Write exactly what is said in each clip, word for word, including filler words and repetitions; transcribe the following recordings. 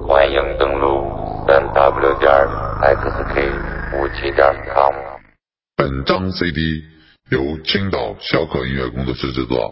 欢迎登录三 w 点 x k 五七点 com。 本张 C D 由青岛小可音乐工作室制作。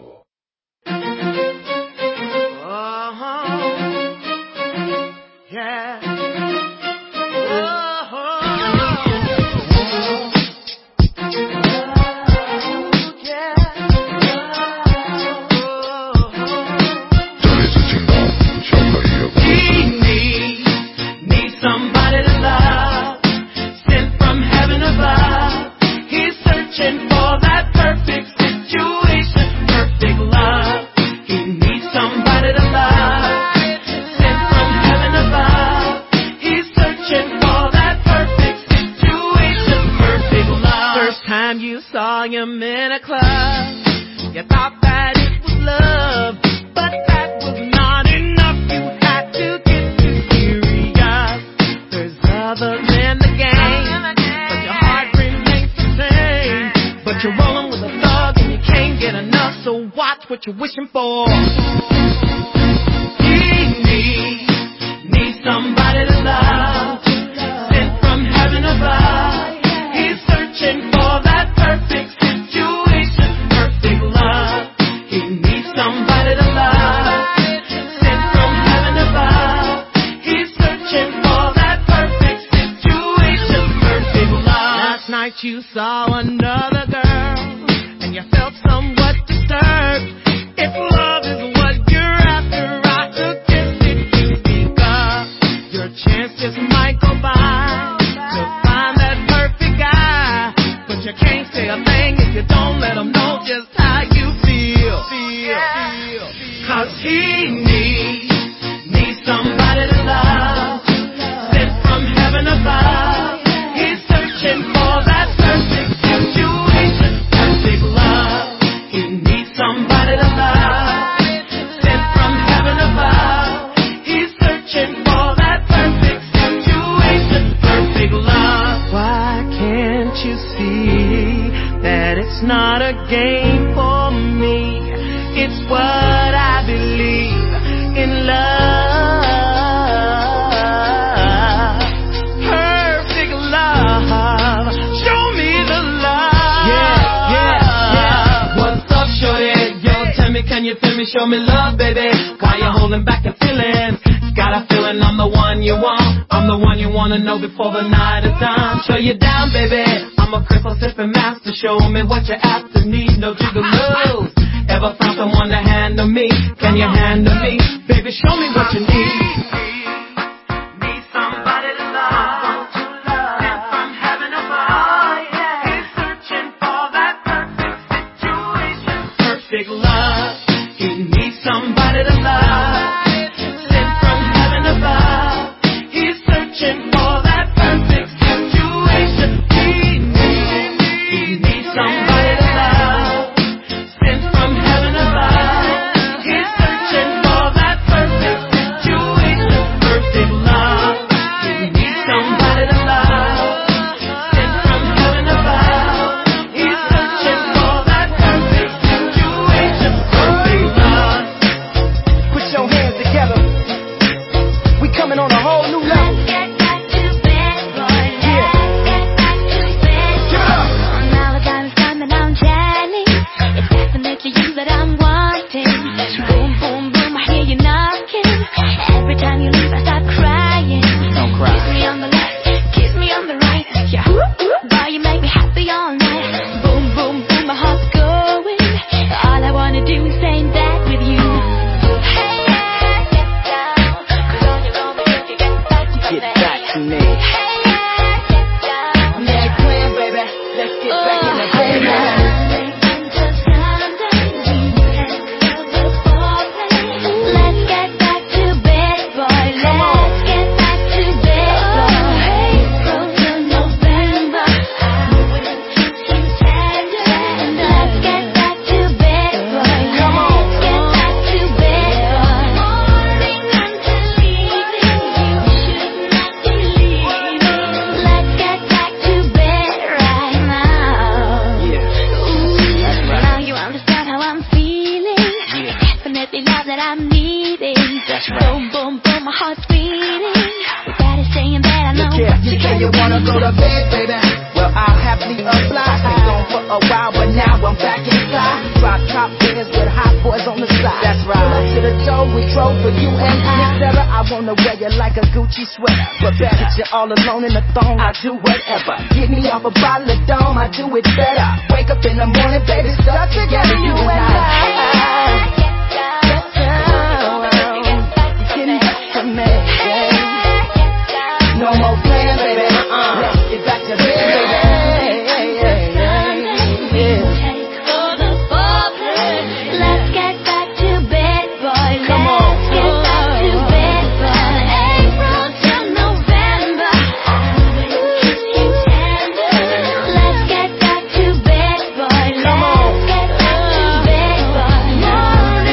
You saw him in a club, you thought that it was love, but that was not enough, you had to get too serious. There's others in the game, but your heart remains the same. But you're rolling with a thug and you can't get enough, so watch what you're wishing for. He needs, needs somebody to love, sent from heaven above. He's searching for that perfect situation, perfect love. He needs somebody to love, sent from heaven above. He's searching for that perfect situation, perfect love. Last night you saw another girl, and you felt somewhat disturbed. If love is what you're after, I suggest that you speak up. Your chances might go by to find that perfect guy, but you can't say a thing if you don't let him know just how you feel. Feel, feel. Cause he needs, needs somebody to love, sent from heaven above. He's searching for that perfect situation, perfect love. He needs somebody to love, sent from heaven above. He's searching for that perfect situation, perfect love. Why can't you see that it's not a game for me? It's what I believe in love. Perfect love. Show me the love. Yeah, yeah, yeah. What's up, shorty? Yo, tell me, can you feel me? Show me love, baby. Why you holding back the feelings? Got a feeling I'm the one you want. I'm the one you wanna know before the night is done. Show you down, baby. I'm a crystal sipping master. Show me what you after, need no jiggaloos. Ever found someone to handle me? Can you handle me? Baby, show me what you need. Need somebody to love, sent from heaven above. He's searching for that perfect situation, perfect love. He needs somebody to love, sent from heaven above. He's searching for that perfect situation. He needs, he needs somebody to love, sent from heaven above. He's searching for that perfect situation, perfect love. He needs somebody to love, sent from heaven above. He's searching for that perfect situation, perfect love. Put your hands together. We coming on a whole new level. Let's get back to bed, boy. Let's get back to bed. Give it up. Now the time is coming, I'm jelly. It's definitely you that I'm wanting. Boom, boom, boom, I hear you knocking. Every time you leave, I start crying. Don't cry. Kiss me on the left, kiss me on the right. Yeah, boy, you make me happy all night. Boom, boom, boom, my heart's going. All I wanna do is stay in bed with you. Hey, yeah, get down. 'Cause on your own, if you get back to Get bed. back to me. Hey, yeah, get down. Make it clear, baby. Let's get back in the bed. Until Sunday, we had the foreplay. Let's get back to bed, boy. Come on. boom, boom, my heart's beating. We better stay in bed, I know. Yeah, you say you wanna go to bed, baby. Well, I'll happily oblige. Been gone for a while, but now I'm back inside. Drop top dinners with hot boys on the side. That's right. Pull up to the door, we drove for you and I. Miss Sarah, I wanna wear you like a Gucci sweater. But better, get you all alone in the thong, I do whatever. Get me off a bottle of Dome, I do it better. Wake up in the morning, baby, stuck together, you and I. No more playing, baby. Uh-uh. Let's get back to bed, baby. Let's get back to bed, boy. Let's get back to bed, boy. April till November, I will kiss you tender. Let's get back to bed, boy. Let's get back to bed, boy.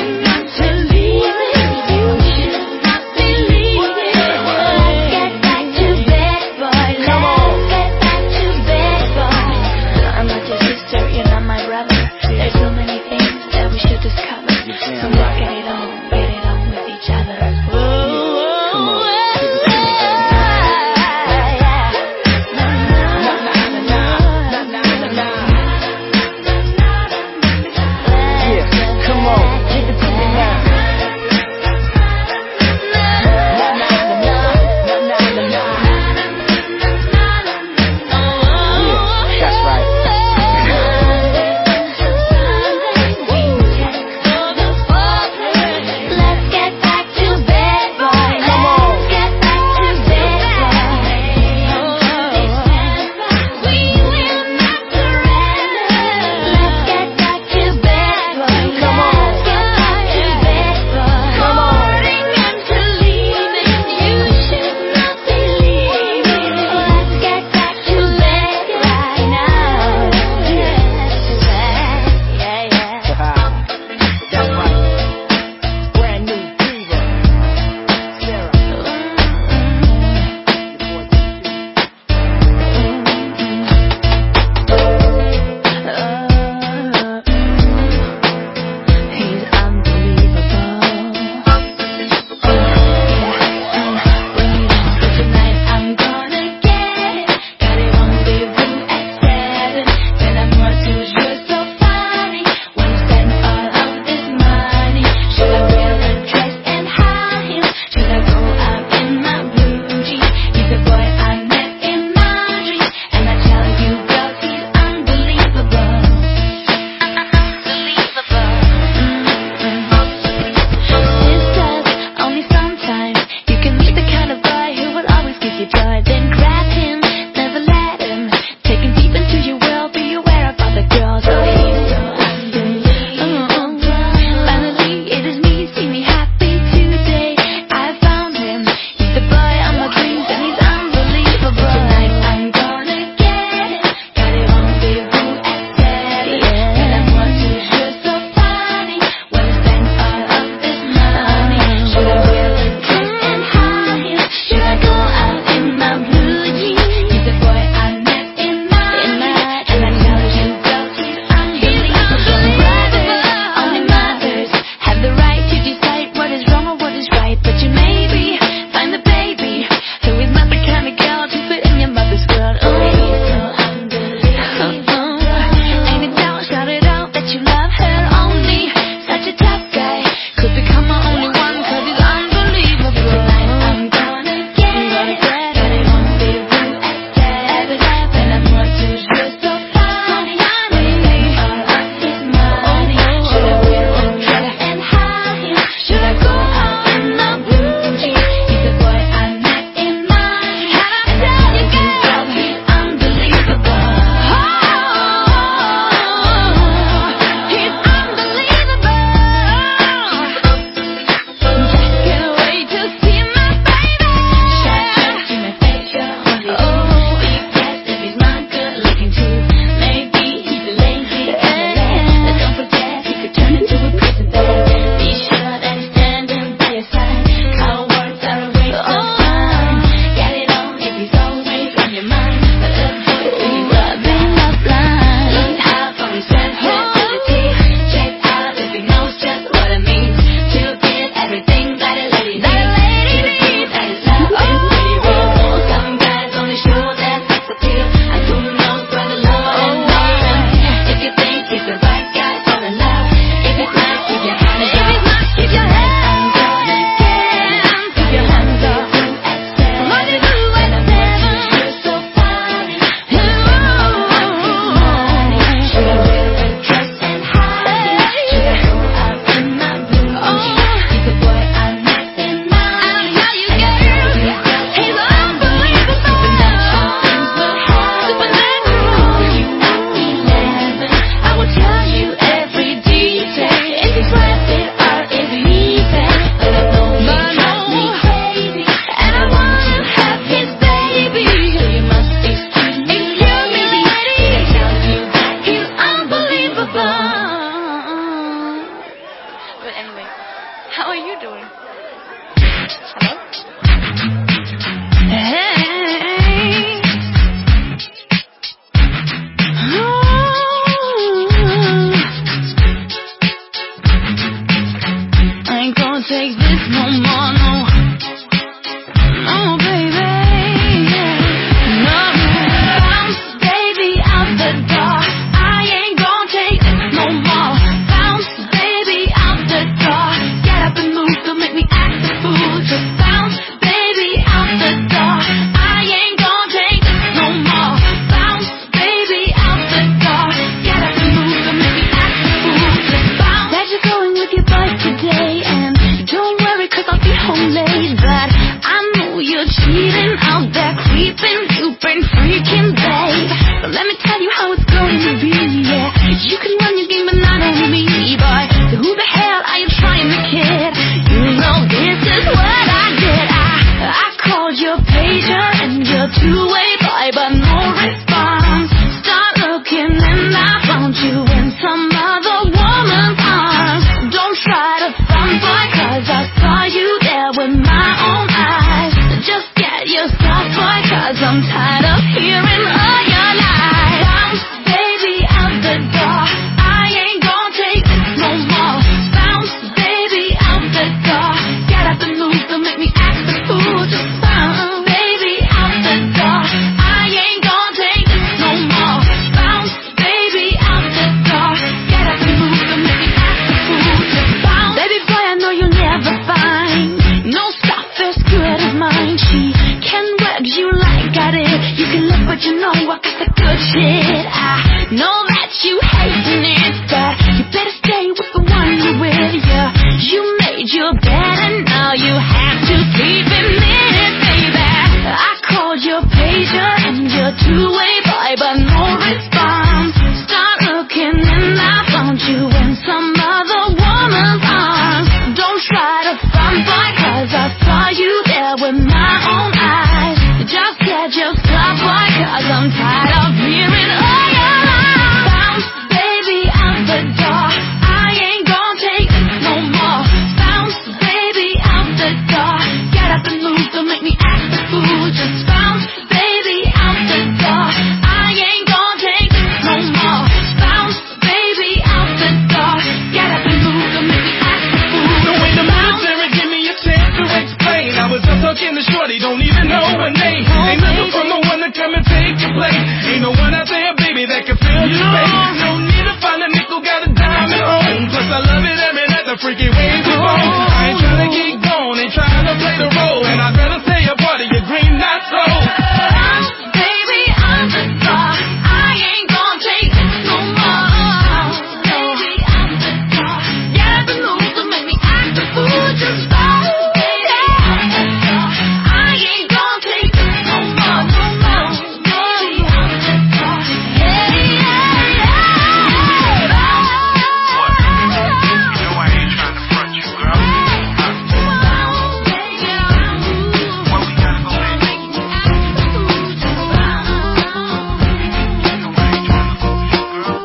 I got the good shit. I know that you hating it, but you better stay with the one you're with. Yeah, you made your bed and now you have to sleep in it, baby. I called your pager and your two-way boy, but no response. Start looking and I found you in some other woman's arms. Don't try to front, boy, cause I saw you there with my own eyes. Just get your stuff, boy, cause I'm tired of hearing all your lies. Bounce, baby, out the door. I ain't gonna take this no more. Bounce, baby, out the door. Get up and move, don't make me act the fool. Just bounce, baby, out the door. I ain't gonna take this no more. Bounce, baby, out the door. Get up and move, don't make me act the fool. So wait a minute, Sarah, give me a chance to explain. I was just talking to Shorty, don't even know her name. Ain't nothing from the one to come and take your place. Ain't no one out there, baby, that can fill your space. No need to find a nickel, got a dime at home. Plus I love it every night, the freaky way we roll. I ain't trying to get gone, ain't trying to play the role. And I'd rather stay a part of your dream, not so. Bounce, baby, out the door. I ain't gonna take this no more. Baby, out the door. Get up and move, don't make me act the fool. Just bounce, baby, out the door. I ain't gonna take this no more, no more. Baby, out the door. Yeah, yeah, yeah. Bounce. You know I ain't trying to front you, girl. Bounce, baby, out the door. What we gotta go in? Make me act the fool. Just bounce. You know I ain't trying to lose you, girl.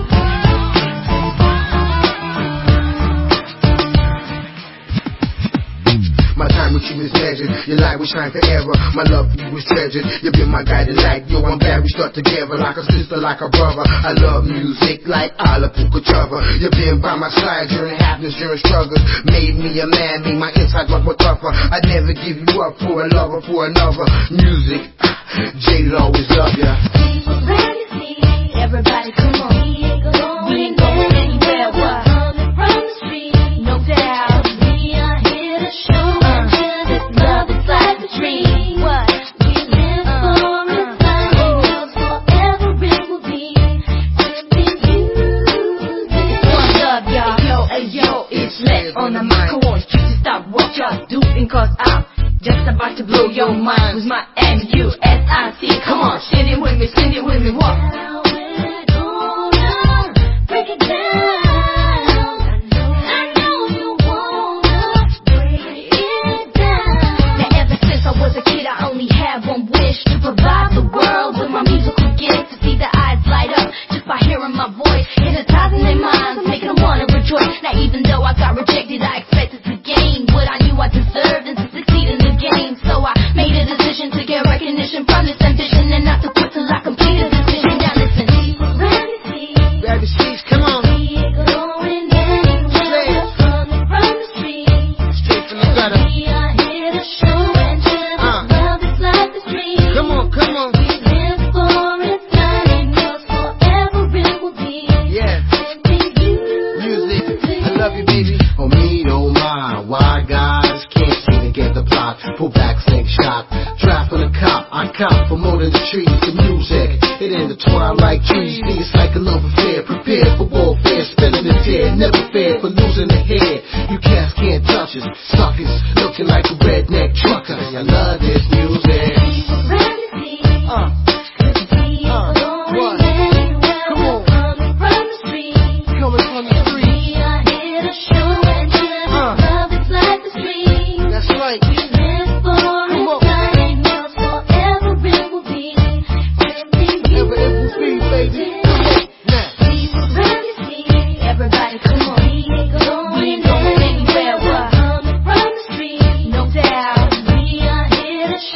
My time with you is measured, your light will shine forever. My love for you is treasured, you've been my guiding light. Yo, I'm glad we stuck together like a sister, like a brother. I love music like Ala Pukachava. You've been by my side during happiness, during struggles. Made me a man, made my insides much more tougher. I'd never give you up for a lover, for another. Music, Jaded always love ya. Everybody come on. We ain't going anywhere, what? No doubt. We are here to show that this love is like a dream. What? We live for it, like forever it will be. What's up, y'all? Yo, hey, yo, it's lit on the mic. Come on, you stop what y'all doing, cause I'm just about to blow your mind with my M U S I C. Come on, sing it with me, sing it with me, what? Now we're gonna break it down. I know you wanna break it down. Now ever since I was a kid, I only had one wish, to provide the world with my musical gift, to see their eyes light up just by hearing my voice, hypnotizing their minds, making them wanna rejoice. Now even though I got rejected, I expected to gain what I knew I deserved and to succeed in the game. So I made a decision to get recognition from this ambition and not to quit till I completed this mission. Now listen, Baby Streets, come on. we going anywhere from the from the street. Straight from the gutter. We are here to show and share Uh. this love is like a dream. Come on, come on. We live for it, and yours forever it will be. Yeah. Music, I love you, baby. Oh me, oh my, why guys can't seem to get the plot? Pull back, sink shot, draft on a cop. I cop for more than the trees. The music, it in the twilight trees. See, it's like a love affair. Prepare for warfare, spilling the tear. Never fear for losing the hair. You cats can't touch us, suckers looking like a redneck trucker. I love this music. Uh, uh, what? Come on. Coming from the street. Uh, that's right. Come on. Ever it will be, baby. Now. Everybody come on. We ain't going anywhere, what? No doubt. We are here to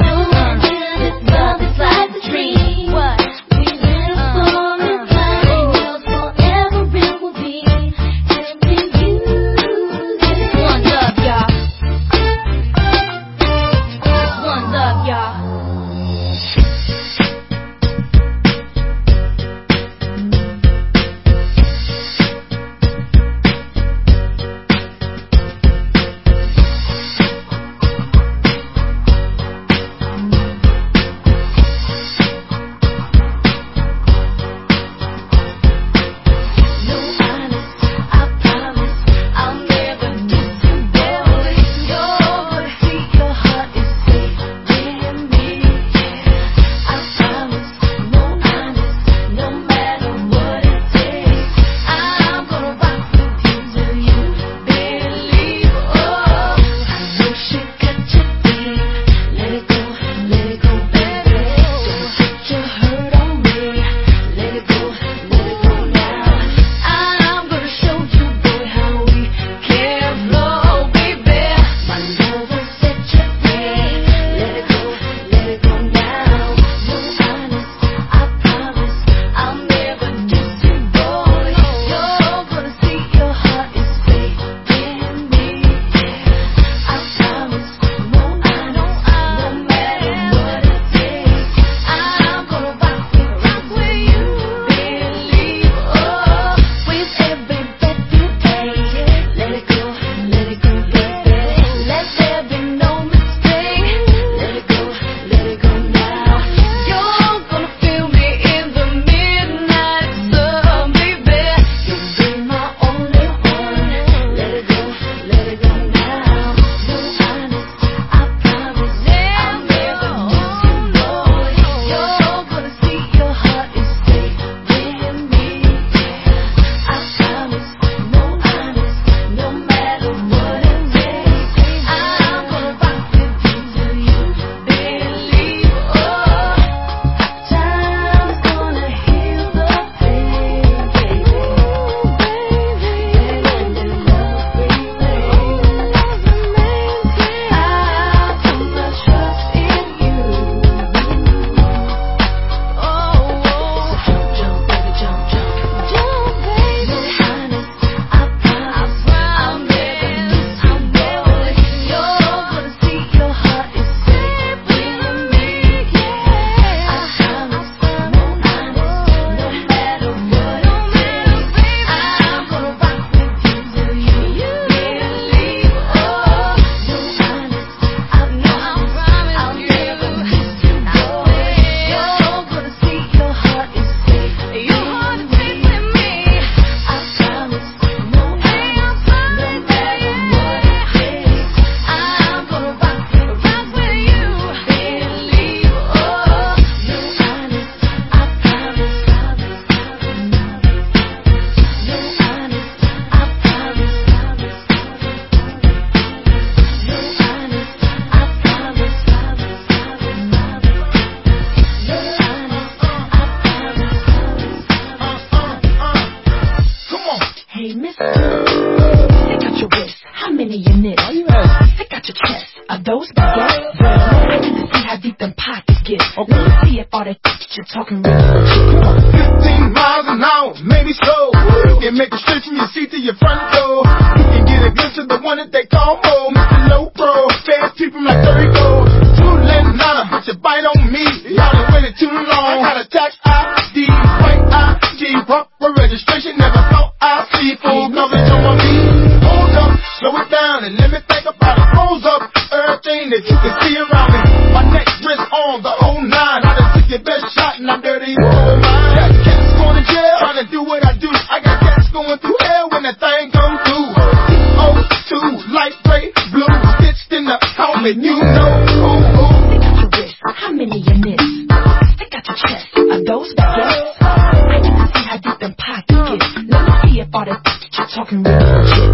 those baguettes? Let me see how deep them pockets get. Let me see if all that you're talking really legit. fifteen miles an hour, maybe slow. You can make it straight from your seat to your front door. You can get a glimpse of the one that they call Mo, Mister Low Pro. Fast people like thirty gold. Two letting nada, but you bite on me. Y'all done waited too long. I got a tax I D, white I D, proper registration. Never thought I'd see full coverage on my feet. Hold up, slow it down, and let me think about it. Rose up, everything that you can see around me. My neck, wrist, arm, the whole nine. I done took your best shot, and I'm dirty. Oh my, got cats going to jail, trying to do what I do. I got cats going through hell when that thing come through. C O two, light gray, blue, stitched in the helmet, you know. Ooh, ooh. Stick out your wrist, how many you miss? Stick out your chest, are those baguettes? I need to see how deep them pockets get. Let me see if all that you're talking really legit.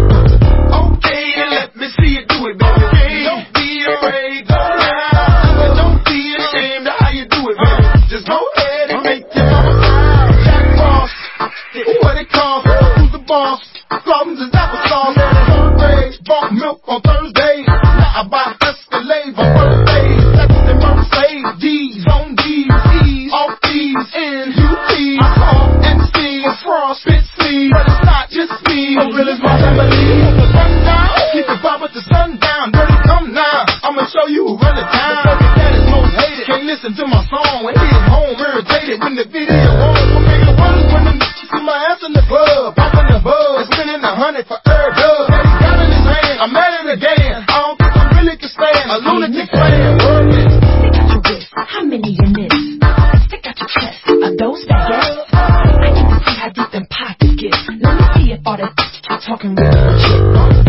Okay, then let me see you do it, baby. Don't be afraid, go now. Don't be ashamed of how you do it, baby. Just go ahead and make your mama proud. Jack Frost, what it costs? Who's the boss? Problems is applesauce. Third grade, bought milk on Thursday. Now I buy Escalade on birthdays. That's the Mercedes, D's on D's, E's off D's, N U T's. I call N C, Frost, spit C, but it's not just me. The real is my family. Sundown, keep it pop at the sundown. Dirty come now, I'ma show you who run the town. That is most hated. Can't listen to my song when he's home irritated when the video on. What make it worse when the see my ass in the club, popping the buzz, spinning a hundred for every dub. That he got in his hand, I'm at it again. I don't think I really can stand a lunatic playing. Stick out your wrist, how many you miss? Stick out your chest, are those baguettes? I need to see how deep them pockets get. Let me see if all that you're talking really legit.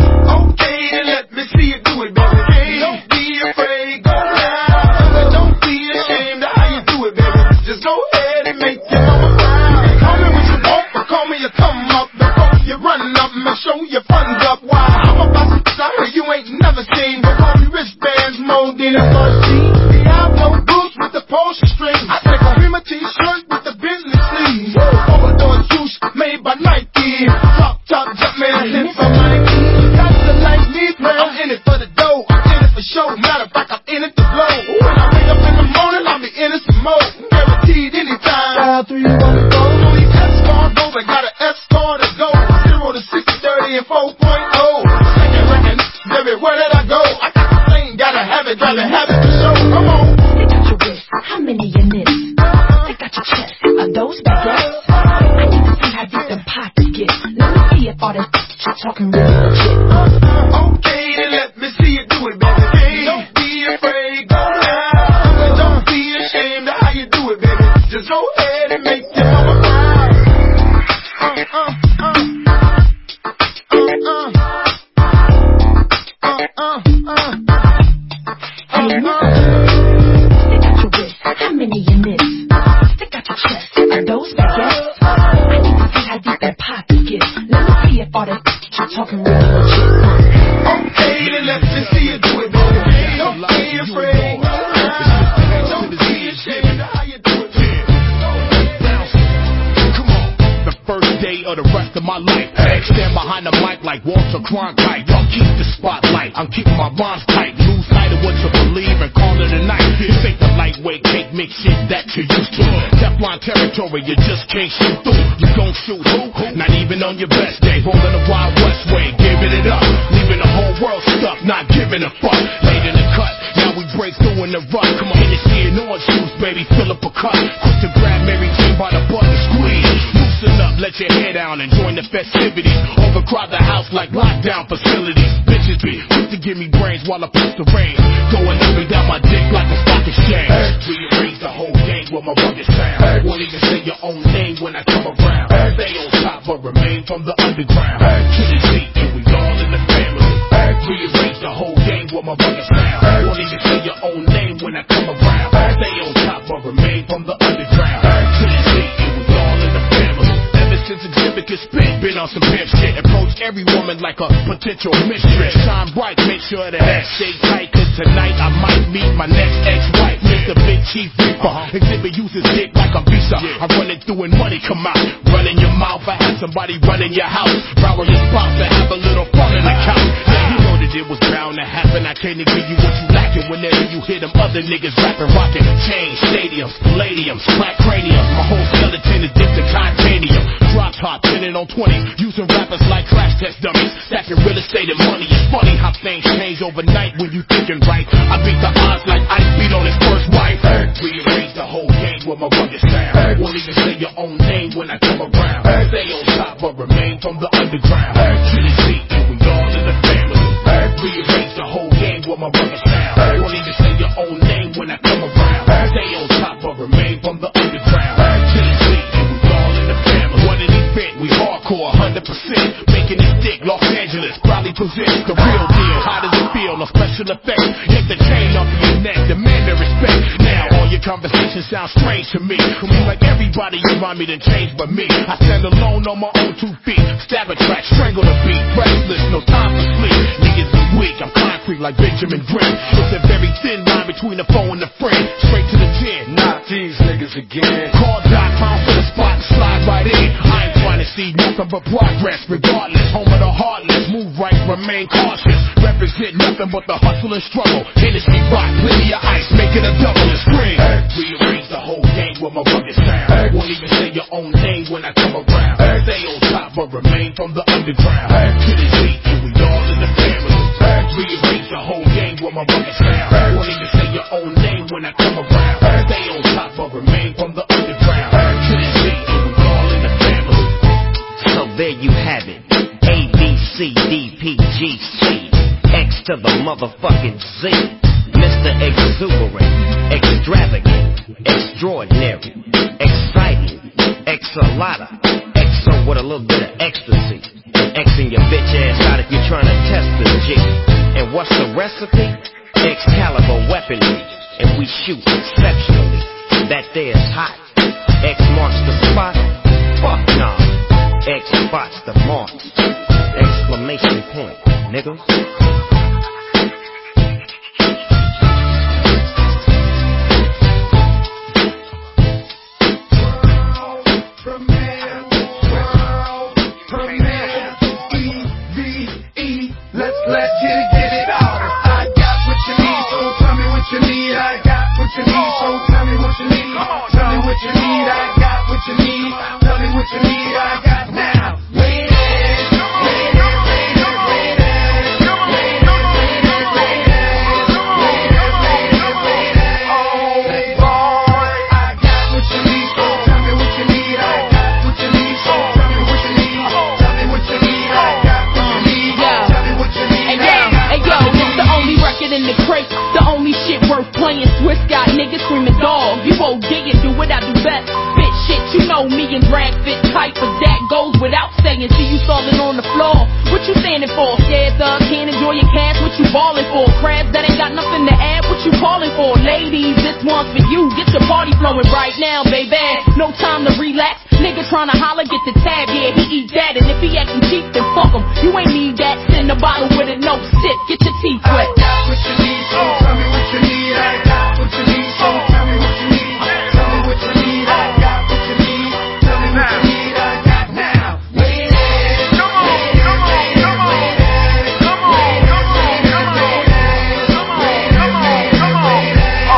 Okay, then let me see you do it, baby. Don't be afraid, go now. Don't be ashamed of how you do it, baby. Just go ahead and make your mama proud. You can call me what you want, but call me a come up. Before you run up, make sure your funds up. Why? I'm about to say you ain't never seen. But call me wristbands, more than a first jeans. Diablo boots with the Porsche strings. I take a Rima t-shirt with the Bentley sleeves. Overdose juice made by Nike. Drop top, jump man, hit for Nike. Got the like me, I'm in it for the dough. I'm in it for show. Matter of fact, I'm in it to blow. When I wake up in the morning, I'll be in it some more. Guaranteed anytime. Dial three, one, go. Only S-Card goes, I got an S-Card to go. Zero to sixty, thirty, and four point oh. Second reckon, everywhere that I go. I got the thing, gotta have it, gotta have it for show. Come on. Stick out your wrist, how many you miss? Stick out your chest, are those baguettes? I need to see how deep them pockets get. Let me see if all that you're talking really legit. Okay, then let me see you do it, baby. Don't be afraid, go now. Don't be ashamed of how you do it, baby. Just go ahead and make your mama proud. Uh, uh, uh. Uh, uh. Uh, uh, uh. Hey, now, stick out your wrist, how many you miss? Stick out your chest, are those baguettes? I need to see how deep them pockets get. Let me see if all that you're talking really legit. Okay, then let me see you do it, baby. Don't be afraid, go now. Don't be ashamed of how you do it, baby. Come on, the first day of the rest of my life. Hey, stand behind the mic like Walter Cronkite. Don't keep the spotlight, I'm keeping my rhymes tight. Lose sight of what you believe and call it a night. This ain't the lightweight cake mix shit that you're used to. Teflon territory, you just can't shoot through. You gon' shoot who? Not even on your best day. Rolling the Wild West way, giving it up. Leaving the whole world stuck, not giving a fuck. Late in the cut, now we break through in the rut. Come on, Hennessy and orange juice, baby, fill up a cup. Quick to grab Mary Jane by the butt and squeeze. Loosen up, let your hair down and join the festivities. Overcrowd the house like lockdown facilities. Bitches be quick to give me brains while I push the rain. Going up and down my dick like a stock exchange. Rearrange the whole game with my rugged sound. Won't even say your own name when I come around. Stay on top but remain from the underground. To the seat and we all in the family. Rearrange the whole game with my rugged sound. Won't even say your own name when I come around. Stay on top but remain from the underground. To the seat and we all in the family. Ever since Exhibit could spit, been on some pimp shit. Approach every woman like a potential mistress. Shine bright, make sure that ass stay tight. Cause tonight I might meet my next ex-wife. Mister Big Chief Reaper. Exhibit uses dick like a visa. I run it through and money come out. Run in your mouth, I have somebody running your house. Round your spouse to have a little fun in the couch. Yeah, you know that it was bound to happen. I can't give you what you lacking whenever you hear them other niggas rapping, rocking. Chains, stadiums, palladiums, crack craniums. My whole skeleton is dipped in titanium. Drop top, pinning on twenty. Using rappers like crash test dummies. Stacking real estate and money. It's funny how things change overnight when you thinking right. I beat the odds like Ice beat on his first wife. Rearrange the whole game with my rugged sound. Won't even say your own name when I come around. Stay on top but remain from the underground. To the seat and we all in the family. Rearrange the whole game with my rugged sound. Won't even say your own name when I come around. Stay on top but remain from the underground. To the seat and we all in the family. One in event, we hardcore, one hundred percent. Making it stick, Los Angeles probably presents the real deal. How does it feel? No special effects. Hit the chain off your neck, demand the respect. Now all your conversations sound strange to me. Seems like everybody around me done changed but me. I stand alone on my own two feet. Stab a track, strangle the beat. Restless, no time for sleep. Niggas be weak, I'm concrete like Benjamin Grimm. It's a very thin line between the foe and the friend. Straight to the chin. Not these niggas again. Call dot com for the spot and slide right in. I ain't trying to see nothing but progress. Regardless, home of the heartless. Move right, remain cautious. Represent nothing but the hustle and struggle. Industry rock, plenty of ice, make it a double and scream. Rearrange the whole game with my rugged sound. Won't even say your own name when I come around. Stay on top but remain from the underground. To the beat and we all in the family. Rearrange the whole game with my rugged sound. Won't even say your own name when I come around. Stay on top but remain from the underground. To the beat and we all in the family. So there you have it. A, B, C, D, P, G, C. X to the motherfucking Z. Mister Exuberant, extravagant, extraordinary, exciting, X-a-lotta, X-o with a little bit of ecstasy. And Xing your bitch ass out if you're trying to test the G. And what's the recipe? Excalibur weaponry. And we shoot exceptionally. That there's hot. X marks the spot. Fuck nah. X spots the mark. Exclamation point, niggas. Let's get it, get it out. I got what you need, so tell me what you need. I got what you need, so tell me what you need. Tell me what you need, I got what you need. Tell me what you need, I got now. Wait it, wait it, wait it, wait it. Wait it, wait it, wait it. Wait it, wait it, wait it. Oh boy, I got what you need, so tell me what you need. I got what you need, so tell me what you need. Tell me what you need, I got what you need. Tell me what you need. Hey yo, it's the only record in the crate, the only shit worth playing. Swiss got niggas screaming dog. You O D and do what I do best. Spit shit, you know me and drag fit tight, but that goes without saying. See you stalling on the floor. What you standing for? Scared thug, can't enjoy your cash. What you balling for? Crabs that ain't got nothing to add. What you calling for? Ladies, this one's for you. Get your party flowing right now, baby. No time to relax. Nigga tryna holler, get the tab, yeah, he eat that. And if he acting cheap, then fuck him. You ain't need that. Send a bottle with it, no sip. Get your teeth wet. I got what you need, so tell me what you need. I got what you need, so tell me what you need. Tell me what you need, I got what you need. Tell me what you need, I got now. Wait it, wait it, wait it, wait it. Wait it, wait it, wait it, wait it. Wait it, wait it, wait it.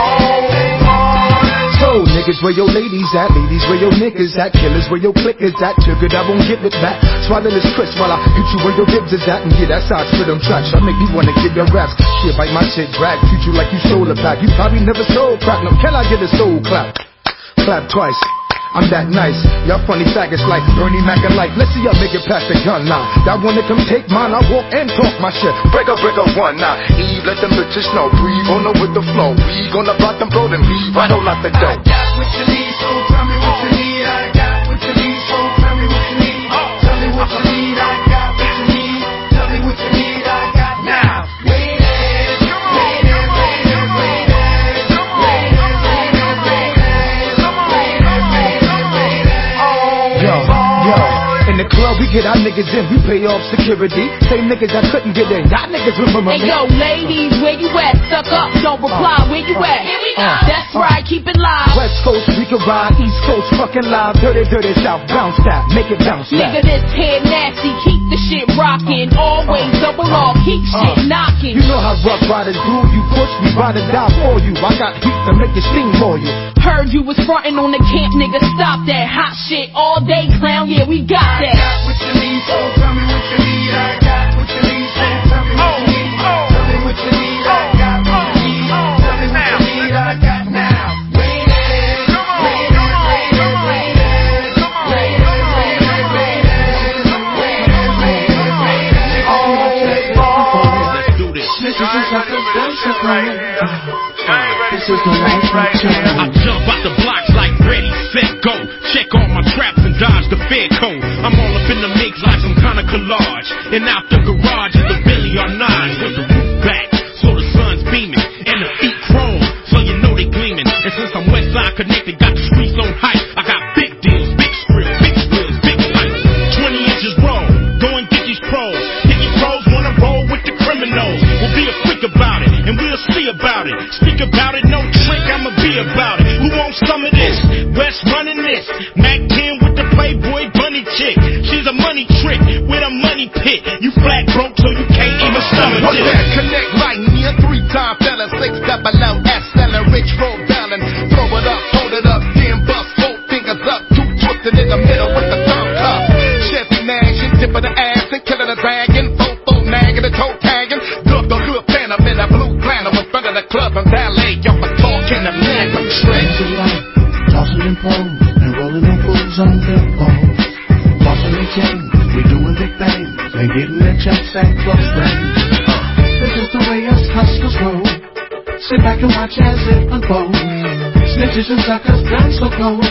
Oh, so niggas, where your ladies at? Ladies, where your niggas at? Killers, where your clickers at? Took it, I won't give it back. Swallow this crisp while I hit you where your ribs is at. And get that side spit them tracks. I make me wanna give your raps. Shit, bite my shit, drag. Treat you like you stole a pack. You probably never sold crack. No, can I get a soul clap? Clap twice. I'm that nice. Y'all funny faggots like Bernie Mac and like. Let's see y'all make it past the gun now. Y'all wanna come take mine? I walk and talk my shit. Break up, break up one now. Eve, let them bitches know. Breathe on the with the flow. We gonna block them, blow them. Leave right on out the door. I got what you need, so tell me what you need. I got what you need, so tell me what you need. Tell me what you need, I got what you need. Tell me what you need, I got now. Wait it, wait it, wait it, wait it. Wait it, wait it, wait it. Wait it, wait it, wait it. Yo, yo, in the club we get our niggas in, we pay off security. Same niggas that couldn't get in, y'all niggas remember me. Hey yo, ladies, where you at? Stuck up, don't reply, where you at? Uh, That's right, keep it live. West Coast, we can ride. East Coast, fucking live. Dirty, dirty South, bounce that, make it bounce back. Nigga, this head nasty, keep the shit rockin'. Always double off, keep shit knockin'. You know how rough riders do. You push me, ride or die for you. I got heat to make it sting for you. Heard you was frontin' on the camp, nigga. Stop that hot shit all day, clown. Yeah, we got that. I got what you need, so tell me what you need. I got what you need, so tell me what you need. Tell me what you need. I got what you need. Tell me what you need. I got now. This is the life right here. I jump out the blocks like ready, set, go. Check all my traps and dodge the fair code. I'm all up in the mix like some kind of collage. And out the garage is the Billy R nine with the roof back, so the sun's beaming and the feet chrome, so you know they gleaming. And since I'm West Side connected, got the streets on hype. I got big deals, big script, big skills, big pipe. Twenty inches roll, go and get these pros. Get these pros wanna roll with the criminals. We'll be a quick about it, and we'll see about it. Speak about it, no trick, I'ma be about it. Who wants some of this? West running this. Mac ten with the Playboy bunny chick. She's a money trick with a money pit. You flat broke, so you can't even stomach What's this. that? Connect like me, a three-time fella, six double O S seller, rich roll ballin'. Throw it up, hold it up, then bust four fingers up, two twisted in the middle with the thumb cup. Chevy Nash, tip of the ass and killing the dragon, fofo nagging the toe tagging. Look, the little phantom in a blue flannel in front of the club and valet. Y'all for talking the man from straight. Tossing and pose and rolling on fools on their phones. Tossing and chain, we doing big things and getting their checks at close range. This is the way us hustlers roll. Sit back and watch as it unfolds. Snitches and suckers done so cold.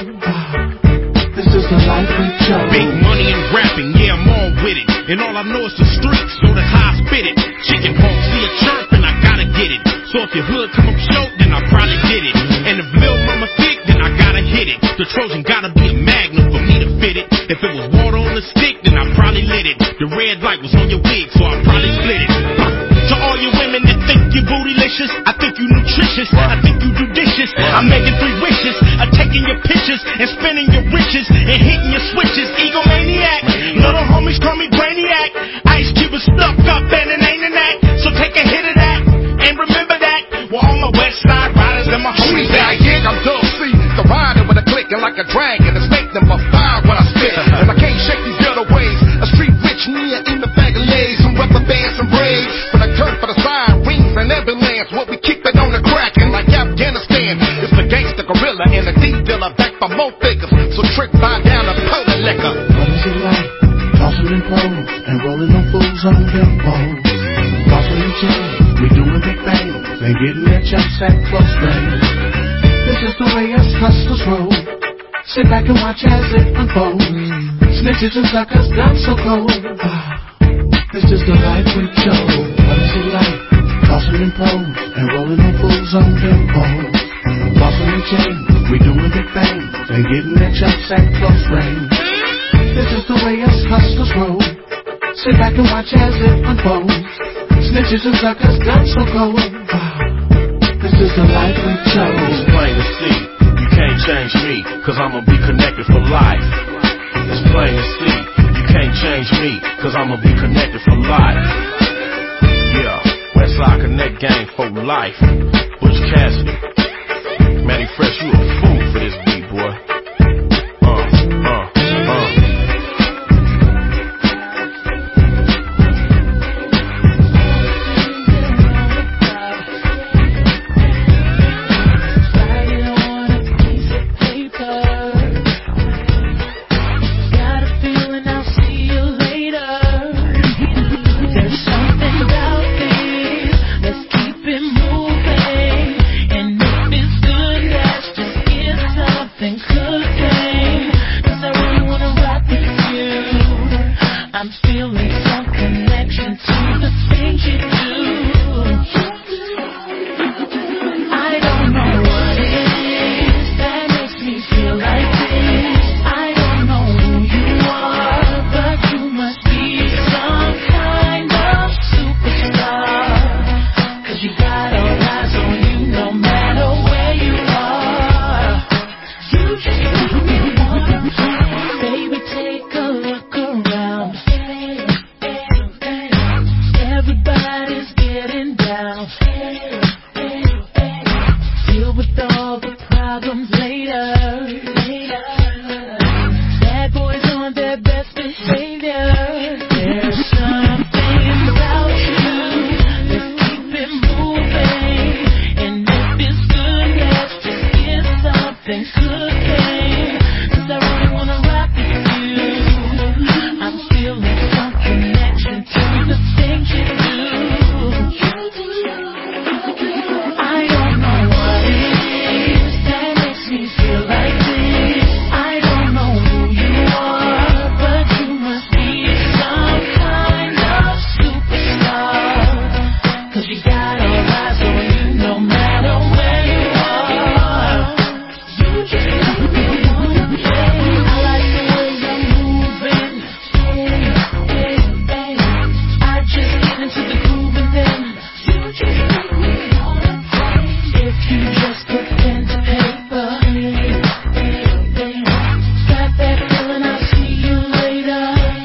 This is the life we chose. Big money and rapping, yeah, I'm all with it. And all I know is the streets, so that's how I spit it. Chicken hawk, see a chirp and I gotta get it. So if your hood come up short, then I probably did it. And if Lil Mama thick, then I gotta hit it. The Trojan gotta be a magnum for me to fit it. If it was water on the stick, then I probably lit it. The red light was on your wig, so I probably split it. To all you women that think you bootylicious, I think you nutritious, I think you do dishes. I'm making three wishes, I'm taking your pictures and spending your riches and hitting your switches. Egomaniac, little homies call me Brainiac. Ice Cube is stuck up and it ain't an act, so take a hit of that and remember that. Well, all my West Side riders and my homies Yeah, that. yeah, I'm Dub C, the rider with a click and like a dragon, a snake number five when I spit. And I can't shake these ghetto ways. A street rich near in the bag of lays, some rubber bands, some braids. But I turn for the side rings and ambulance. What we keep it on the crackin' like Afghanistan. It's the gangster gorilla and the D dealer back for more figures. So trick buy down a polar liquor. What is it like? Tossing and pose and rolling on fools on their phones. Tossing and chain, we doing big things and getting their checks at close range. This is the way us hustlers roll. Sit back and watch as it unfolds. Snitches and suckers done so cold. This is the life we chose. What is it like? Tossing and pose and rolling on fools on their phones. Tossing and chain, we doing big things and getting their checks at close range. This is the way us hustlers roll. Sit back and watch as it unfolds. Snitches and suckers done so cold. This is the life we chose. It's plain to see, you can't change me, cause I'ma be connected for life. It's plain to see, you can't change me, cause I'ma be connected for life. Yeah, Westside Connect Gang for life. Butch Cassidy, Manny Fresh, you a fool for this beat, boy. Uh, uh, uh. Something about this, let's keep it moving and make problems later. later. Bad boys on their best behavior. There's something about you. Let's keep it moving. And if it's good, let's just get something cooking. 'Cause I really wanna rock with you. I'm feeling some connection to the things you do. I don't know what it is that makes me feel like this. I don't know who you are, but you must be some kind of superstar. 'Cause you got all eyes on you no matter where you are. You just make me wanna play. I like the way you're moving. I just get into the groove and then you just make me wanna play. If you just put pen to paper, got that feeling, I'll see you later.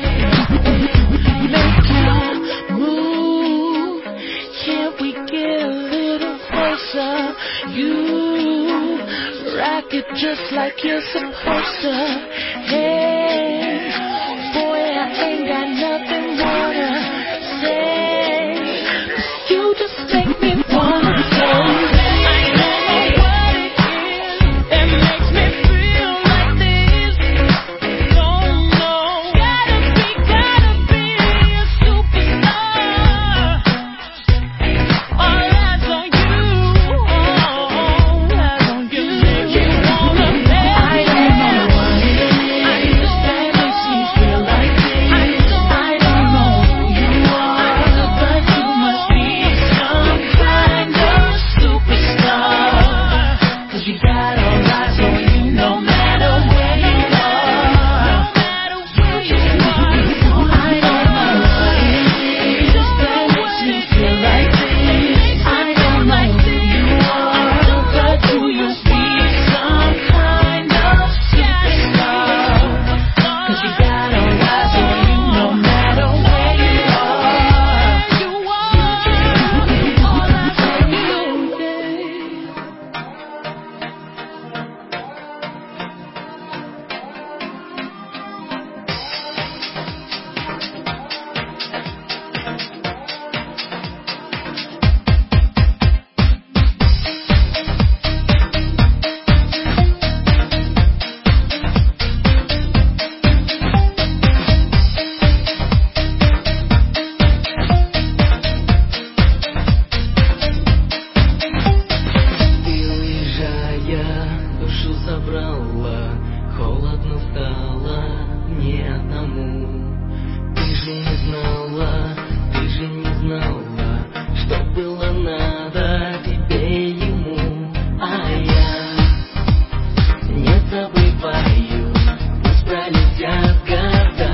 Make your move. Can't we get a little closer? You rock it just like you're supposed to. Hey, boy, I ain't got nothing more to say. 'Cause you just make me wanna play. I don't know what it is that makes me feel like this. Don't know. Gotta be, gotta be a superstar. All eyes on you. All eyes on you. Make you wanna play. I don't know what it is that makes me feel like this. I don't know who you are, but you must be some kind of superstar. 'Cause you got all eyes on you no matter where you are. No matter where you are. I don't know what it is that makes me feel like this. I don't know who you are, but you must be some kind of superstar. 'Cause you got all eyes on you no matter where you are. You are all eyes on you. Ты уезжая, душу забрала, холодно стало мне одному. Ты же не знала, ты же не знала, что было надо тебе и ему. А я не забываю, пусть пролетят года,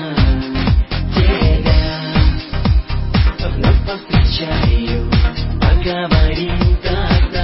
тебя вновь повстречаю, поговорим тогда.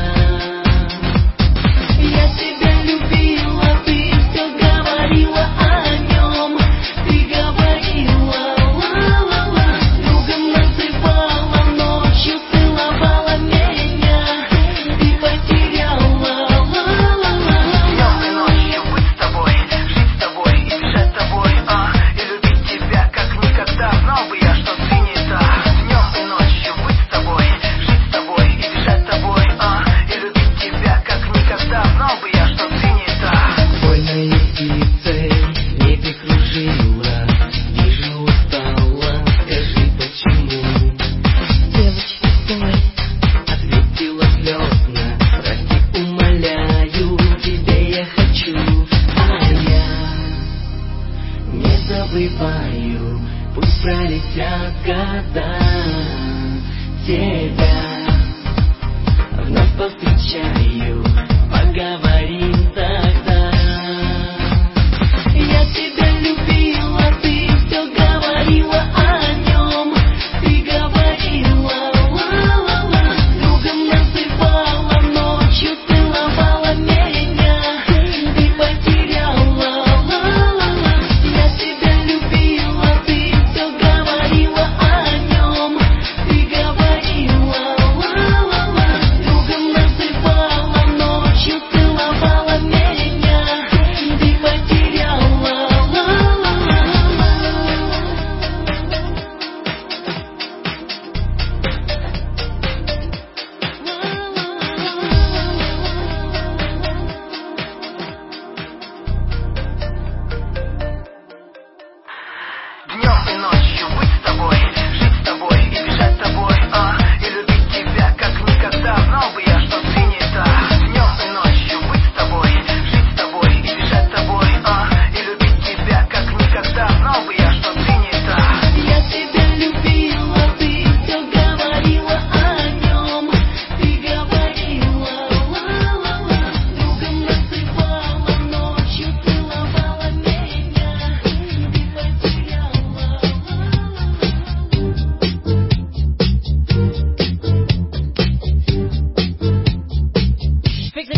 Я тебя любила, ты все говорила о нем. Ты говорила, ла-ла-ла, другом называла, ночью целовала меня. Ты потеряла, ла-ла-ла. Днем и ночью быть с тобой, жить с тобой и дышать тобой, а, и любить тебя как никогда. Знал бы я, что ты не та. Днем и ночью быть с тобой, жить с тобой и дышать тобой, а, и любить тебя как никогда. Знал бы я, что ты не та. Вольной птицей в небе кружила, вижу устала, скажи почему. Девочка, стой. Ответила слезно, прости, умоляю, тебе я хочу. А я не забываю, пусть пролетят года, тебя вновь повстречаю, поговорим тогда. Я тебя любила, ты все говорила о нем. Ты говорила, ла-ла-ла, другом называла, ночью целовала меня. Ты потеряла, ла-ла-ла. Я тебя любила, ты все говорила о нем.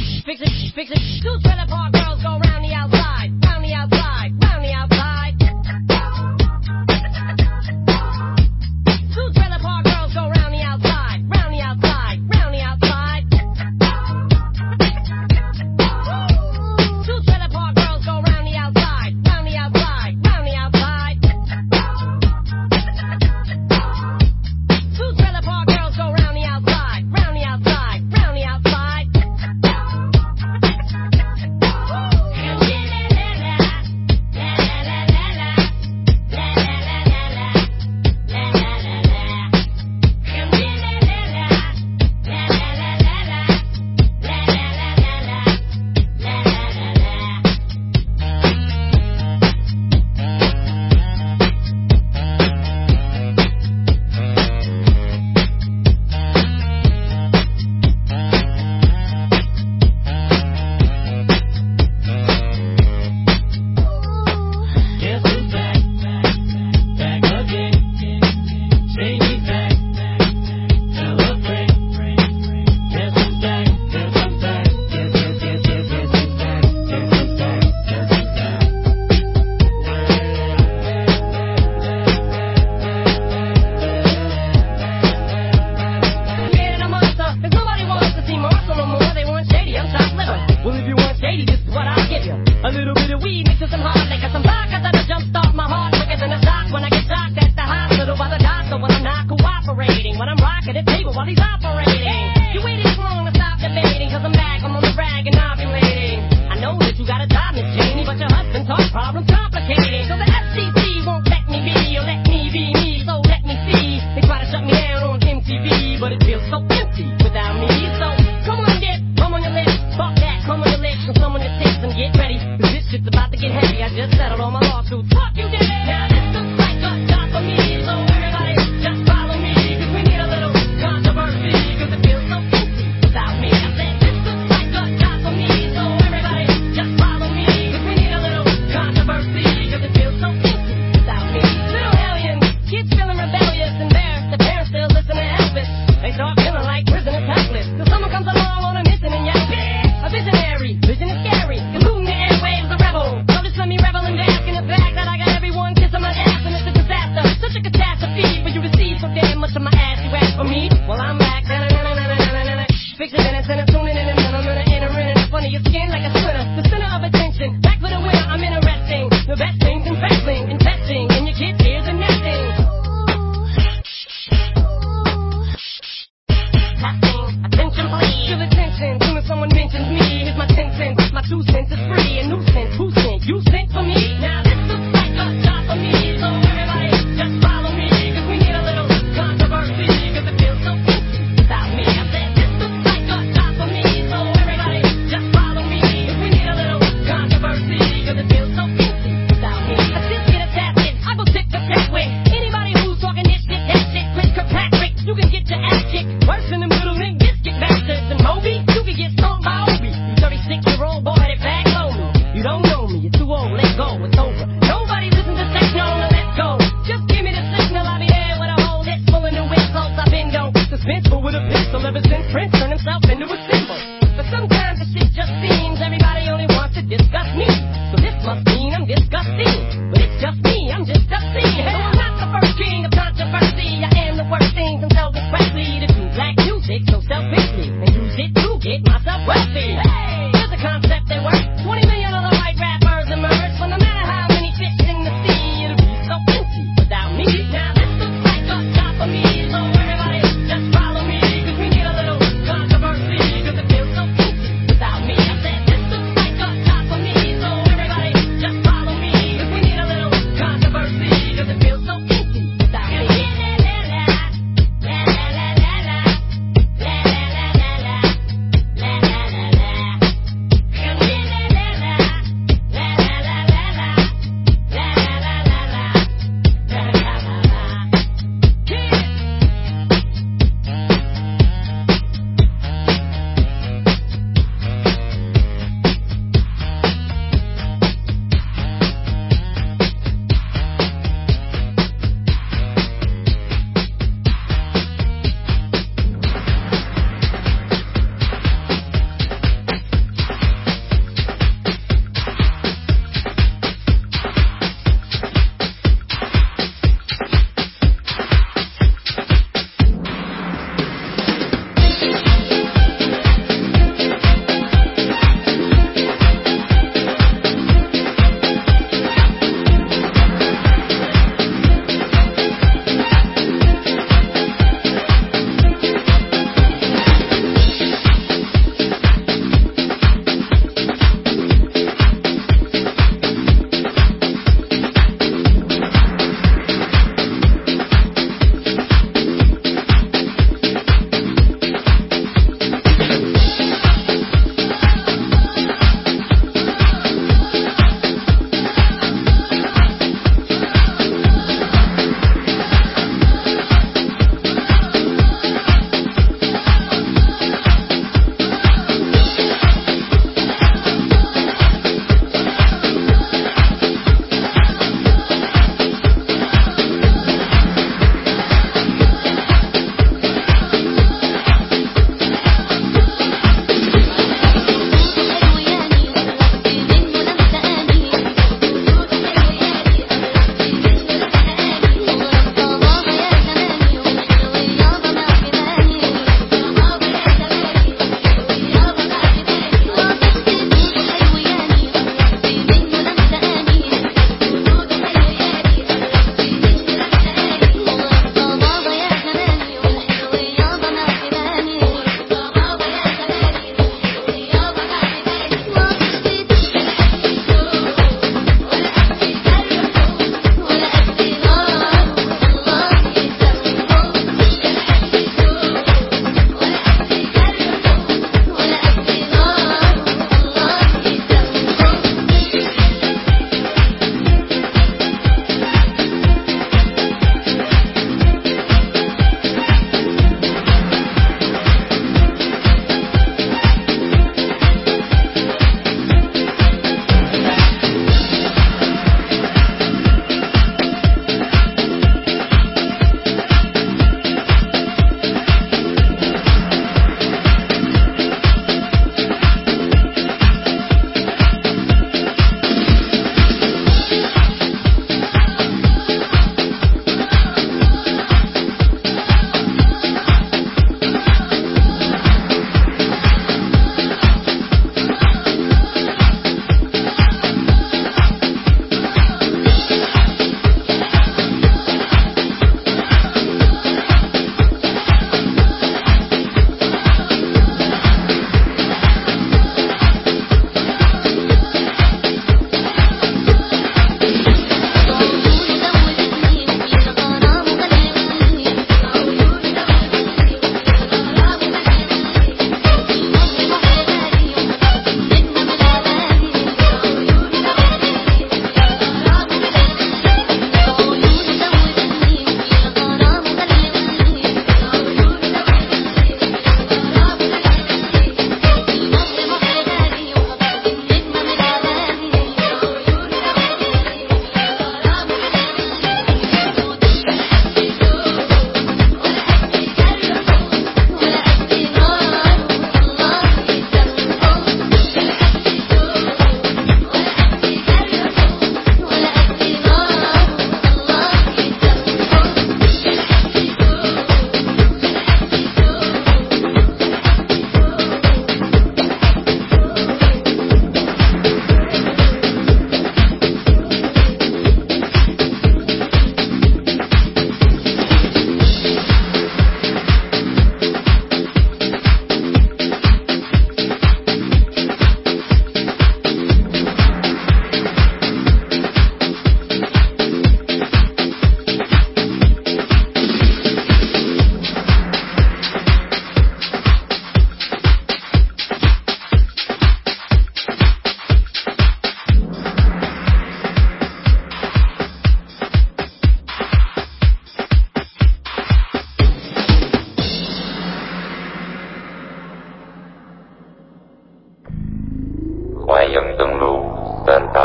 Fix it, fix it. Two trailer park girls go round the outside, round the outside, round the outside. Two trailer park girls go round the outside, round the outside, round the outside. Two trailer park girls go round the outside, round the outside, round the outside. Two trailer park girls go round the outside, round the outside, round the outside.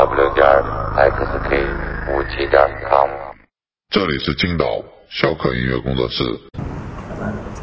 w 点 x k 五七点 com。 这里是青岛小可音乐工作室。